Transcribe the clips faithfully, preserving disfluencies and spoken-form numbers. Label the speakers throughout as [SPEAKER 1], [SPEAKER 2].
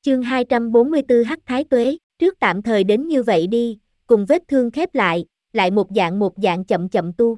[SPEAKER 1] Chương hai trăm bốn mươi tư Hắc Thái Tuế, trước tạm thời đến như vậy đi, cùng vết thương khép lại, lại một dạng một dạng chậm chậm tu.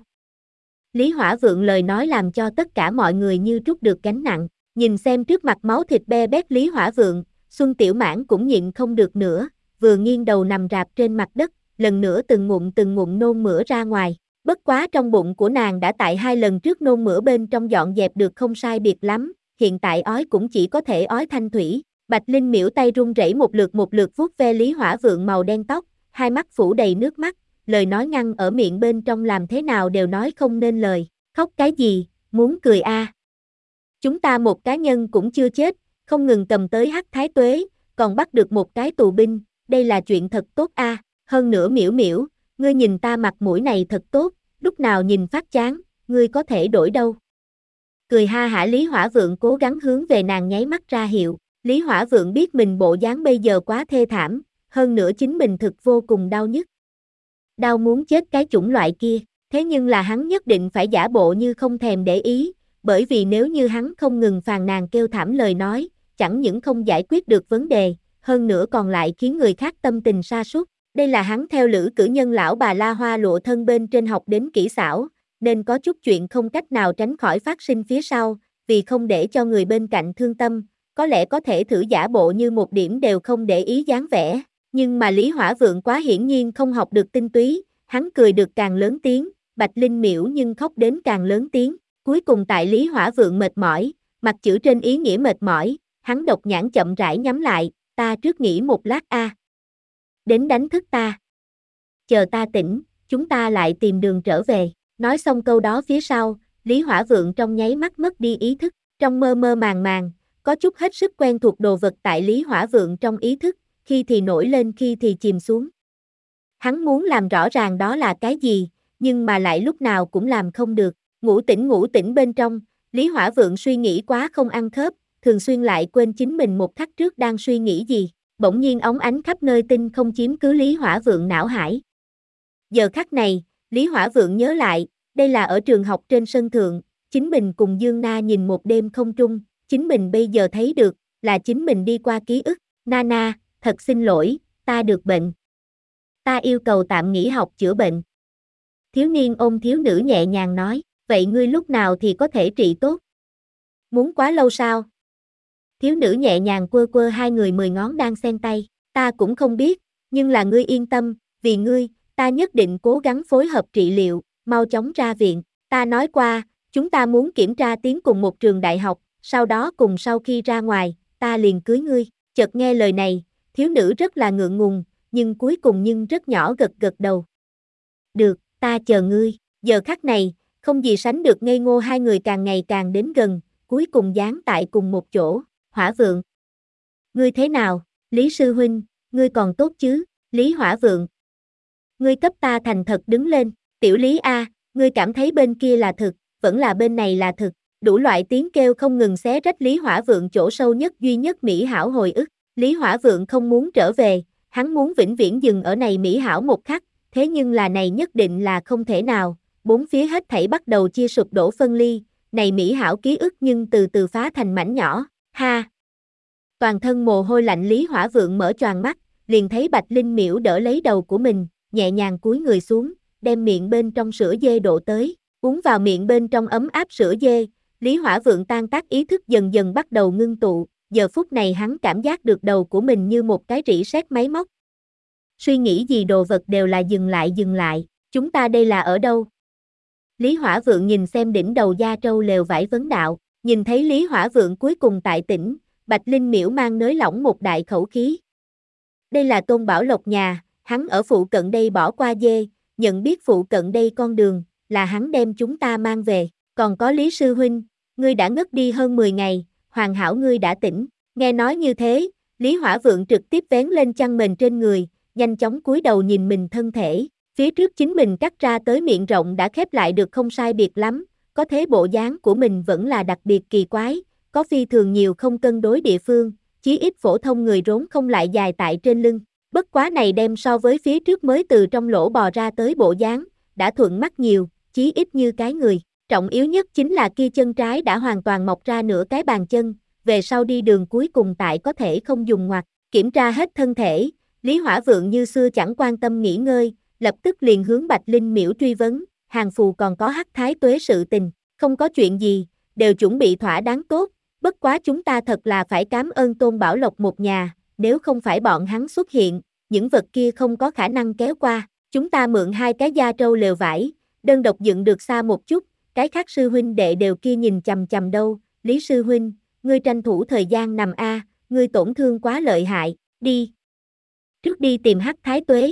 [SPEAKER 1] Lý Hỏa Vượng lời nói làm cho tất cả mọi người như trút được gánh nặng, nhìn xem trước mặt máu thịt be bét Lý Hỏa Vượng, Xuân Tiểu Mãn cũng nhịn không được nữa, vừa nghiêng đầu nằm rạp trên mặt đất, lần nữa từng ngụm từng ngụm nôn mửa ra ngoài. Bất quá trong bụng của nàng đã tại hai lần trước nôn mửa bên trong dọn dẹp được không sai biệt lắm, hiện tại ói cũng chỉ có thể ói thanh thủy. Bạch Linh miễu tay run rẩy một lượt một lượt vuốt ve Lý Hỏa Vượng màu đen tóc, hai mắt phủ đầy nước mắt, lời nói ngăn ở miệng bên trong làm thế nào đều nói không nên lời. Khóc cái gì, muốn cười a? À. Chúng ta một cá nhân cũng chưa chết, không ngừng cầm tới Hắc Thái Tuế, còn bắt được một cái tù binh, đây là chuyện thật tốt a. À. Hơn nữa miễu miễu, ngươi nhìn ta mặt mũi này thật tốt, lúc nào nhìn phát chán, ngươi có thể đổi đâu. Cười ha hả Lý Hỏa Vượng cố gắng hướng về nàng nháy mắt ra hiệu. Lý Hỏa Vượng biết mình bộ dáng bây giờ quá thê thảm, hơn nữa chính mình thực vô cùng đau nhức. Đau muốn chết cái chủng loại kia, thế nhưng là hắn nhất định phải giả bộ như không thèm để ý, bởi vì nếu như hắn không ngừng phàn nàn kêu thảm lời nói, chẳng những không giải quyết được vấn đề, hơn nữa còn lại khiến người khác tâm tình sa sút. Đây là hắn theo Lữ Cử Nhân lão bà La Hoa Lụa thân bên trên học đến kỹ xảo, nên có chút chuyện không cách nào tránh khỏi phát sinh phía sau, vì không để cho người bên cạnh thương tâm. Có lẽ có thể thử giả bộ như một điểm đều không để ý dáng vẻ, nhưng mà Lý Hỏa Vượng quá hiển nhiên không học được tinh túy, hắn cười được càng lớn tiếng, Bạch Linh miễu nhưng khóc đến càng lớn tiếng, cuối cùng tại Lý Hỏa Vượng mệt mỏi, mặt chữ trên ý nghĩa mệt mỏi, hắn độc nhãn chậm rãi nhắm lại, ta trước nghỉ một lát a. À. Đến đánh thức ta. Chờ ta tỉnh, chúng ta lại tìm đường trở về, nói xong câu đó phía sau, Lý Hỏa Vượng trong nháy mắt mất đi ý thức, trong mơ mơ màng màng. Có chút hết sức quen thuộc đồ vật tại Lý Hỏa Vượng trong ý thức, khi thì nổi lên khi thì chìm xuống. Hắn muốn làm rõ ràng đó là cái gì, nhưng mà lại lúc nào cũng làm không được. Ngủ tỉnh ngủ tỉnh bên trong, Lý Hỏa Vượng suy nghĩ quá không ăn khớp, thường xuyên lại quên chính mình một khắc trước đang suy nghĩ gì. Bỗng nhiên óng ánh khắp nơi tinh không chiếm cứ Lý Hỏa Vượng não hải. Giờ khắc này, Lý Hỏa Vượng nhớ lại, đây là ở trường học trên sân thượng, chính mình cùng Dương Na nhìn một đêm không trung. Chính mình bây giờ thấy được, là chính mình đi qua ký ức, Nana, thật xin lỗi, ta được bệnh. Ta yêu cầu tạm nghỉ học chữa bệnh. Thiếu niên ôm thiếu nữ nhẹ nhàng nói, vậy ngươi lúc nào thì có thể trị tốt? Muốn quá lâu sao? Thiếu nữ nhẹ nhàng quơ quơ hai người mười ngón đang xen tay, ta cũng không biết, nhưng là ngươi yên tâm, vì ngươi, ta nhất định cố gắng phối hợp trị liệu, mau chóng ra viện. Ta nói qua, chúng ta muốn kiểm tra tiến cùng một trường đại học. Sau đó cùng sau khi ra ngoài, ta liền cưới ngươi. Chợt nghe lời này, thiếu nữ rất là ngượng ngùng, nhưng cuối cùng nhưng rất nhỏ gật gật đầu. Được, ta chờ ngươi. Giờ khắc này, không gì sánh được ngây ngô hai người càng ngày càng đến gần, cuối cùng dán tại cùng một chỗ. Hỏa Vượng. Ngươi thế nào, Lý Sư Huynh, ngươi còn tốt chứ, Lý Hỏa Vượng. Ngươi cấp ta thành thật đứng lên, tiểu Lý A, ngươi cảm thấy bên kia là thực, vẫn là bên này là thực. Đủ loại tiếng kêu không ngừng xé rách Lý Hỏa Vượng chỗ sâu nhất duy nhất mỹ hảo hồi ức. Lý Hỏa Vượng không muốn trở về, hắn muốn vĩnh viễn dừng ở này mỹ hảo một khắc, thế nhưng là này nhất định là không thể nào, bốn phía hết thảy bắt đầu chia sụp đổ phân ly, này mỹ hảo ký ức nhưng từ từ phá thành mảnh nhỏ, ha. Toàn thân mồ hôi lạnh Lý Hỏa Vượng mở choàng mắt, liền thấy Bạch Linh miễu đỡ lấy đầu của mình, nhẹ nhàng cúi người xuống, đem miệng bên trong sữa dê đổ tới, uống vào miệng bên trong ấm áp sữa dê. Lý Hỏa Vượng tan tác ý thức dần dần bắt đầu ngưng tụ, giờ phút này hắn cảm giác được đầu của mình như một cái rỉ sét máy móc. Suy nghĩ gì đồ vật đều là dừng lại dừng lại, chúng ta đây là ở đâu? Lý Hỏa Vượng nhìn xem đỉnh đầu da trâu lều vải vấn đạo, nhìn thấy Lý Hỏa Vượng cuối cùng tại tỉnh, Bạch Linh miễu mang nới lỏng một đại khẩu khí. Đây là Tôn Bảo Lộc nhà, hắn ở phụ cận đây bỏ qua dê, nhận biết phụ cận đây con đường, là hắn đem chúng ta mang về. Còn có Lý Sư Huynh, ngươi đã ngất đi hơn mười ngày, hoàn hảo ngươi đã tỉnh. Nghe nói như thế, Lý Hỏa Vượng trực tiếp vén lên chăn mền trên người, nhanh chóng cúi đầu nhìn mình thân thể. Phía trước chính mình cắt ra tới miệng rộng đã khép lại được không sai biệt lắm, có thế bộ dáng của mình vẫn là đặc biệt kỳ quái, có phi thường nhiều không cân đối địa phương, chí ít phổ thông người rốn không lại dài tại trên lưng. Bất quá này đem so với phía trước mới từ trong lỗ bò ra tới bộ dáng, đã thuận mắt nhiều, chí ít như cái người. Trọng yếu nhất chính là kia chân trái đã hoàn toàn mọc ra nửa cái bàn chân, về sau đi đường cuối cùng tại có thể không dùng ngoặt, kiểm tra hết thân thể, Lý Hỏa Vượng như xưa chẳng quan tâm nghỉ ngơi, lập tức liền hướng Bạch Linh Miễu truy vấn, hàng phù còn có Hắc Thái Tuế sự tình, không có chuyện gì, đều chuẩn bị thỏa đáng tốt, bất quá chúng ta thật là phải cảm ơn Tôn Bảo Lộc một nhà, nếu không phải bọn hắn xuất hiện, những vật kia không có khả năng kéo qua, chúng ta mượn hai cái da trâu lều vải, đơn độc dựng được xa một chút, cái khác sư huynh đệ đều kia nhìn chằm chằm đâu, Lý sư huynh, ngươi tranh thủ thời gian nằm a, ngươi tổn thương quá lợi hại, đi. Trước đi tìm Hắc Thái Tuế.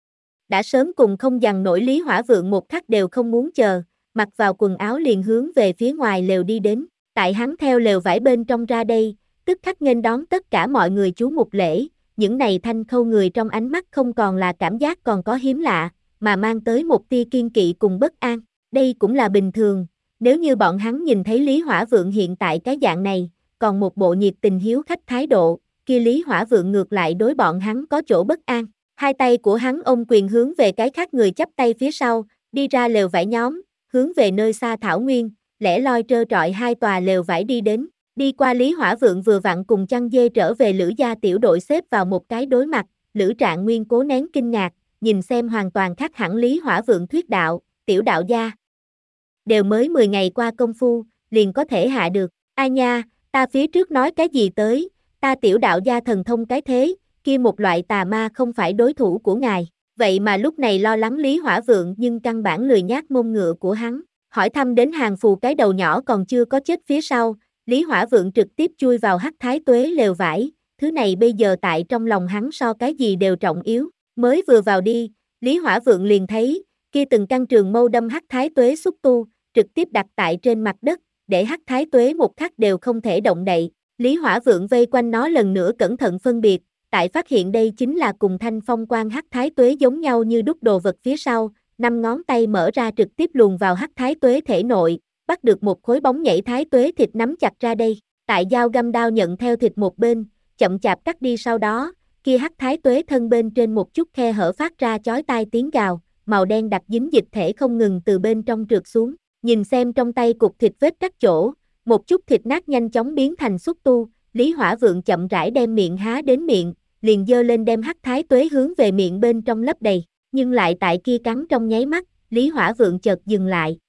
[SPEAKER 1] Đã sớm cùng không dằn nổi Lý Hỏa Vượng một khắc đều không muốn chờ, mặc vào quần áo liền hướng về phía ngoài lều đi đến, tại hắn theo lều vải bên trong ra đây, tức khắc nghênh đón tất cả mọi người chú mục lễ, những này thanh khâu người trong ánh mắt không còn là cảm giác còn có hiếm lạ, mà mang tới một tia kiên kỵ cùng bất an, đây cũng là bình thường, nếu như bọn hắn nhìn thấy Lý Hỏa Vượng hiện tại cái dạng này, còn một bộ nhiệt tình hiếu khách thái độ, kia Lý Hỏa Vượng ngược lại đối bọn hắn có chỗ bất an. Hai tay của hắn ôm quyền hướng về cái khác người chắp tay phía sau, đi ra lều vải nhóm, hướng về nơi xa thảo nguyên, lẻ loi trơ trọi hai tòa lều vải đi đến, đi qua Lý Hỏa Vượng vừa vặn cùng chăn dê trở về Lữ gia tiểu đội xếp vào một cái đối mặt, Lữ Trạng Nguyên cố nén kinh ngạc, nhìn xem hoàn toàn khác hẳn Lý Hỏa Vượng thuyết đạo, tiểu đạo gia. Đều mới mười ngày qua công phu, liền có thể hạ được, ai nha, ta phía trước nói cái gì tới, ta tiểu đạo gia thần thông cái thế, kia một loại tà ma không phải đối thủ của ngài, vậy mà lúc này lo lắng Lý Hỏa Vượng nhưng căn bản lười nhác mông ngựa của hắn, hỏi thăm đến hàng phù cái đầu nhỏ còn chưa có chết phía sau, Lý Hỏa Vượng trực tiếp chui vào Hắc Thái Tuế lều vải, thứ này bây giờ tại trong lòng hắn so cái gì đều trọng yếu, mới vừa vào đi, Lý Hỏa Vượng liền thấy, kia từng căn trường mâu đâm Hắc Thái Tuế xúc tu, trực tiếp đặt tại trên mặt đất, để Hắc Thái Tuế một khắc đều không thể động đậy, Lý Hỏa Vượng vây quanh nó lần nữa cẩn thận phân biệt, tại phát hiện đây chính là cùng Thanh Phong Quan Hắc Thái Tuế giống nhau như đúc đồ vật phía sau, năm ngón tay mở ra trực tiếp luồn vào Hắc Thái Tuế thể nội, bắt được một khối bóng nhảy Thái Tuế thịt nắm chặt ra đây, tại dao găm đao nhận theo thịt một bên, chậm chạp cắt đi sau đó, kia Hắc Thái Tuế thân bên trên một chút khe hở phát ra chói tai tiếng gào, màu đen đặc dính dịch thể không ngừng từ bên trong trượt xuống, nhìn xem trong tay cục thịt vết cắt chỗ, một chút thịt nát nhanh chóng biến thành xúc tu, Lý Hỏa Vượng chậm rãi đem miệng há đến miệng, liền giơ lên đem Hắc Thái Tuế hướng về miệng bên trong lấp đầy, nhưng lại tại kia cắn trong nháy mắt, Lý Hỏa Vượng chợt dừng lại,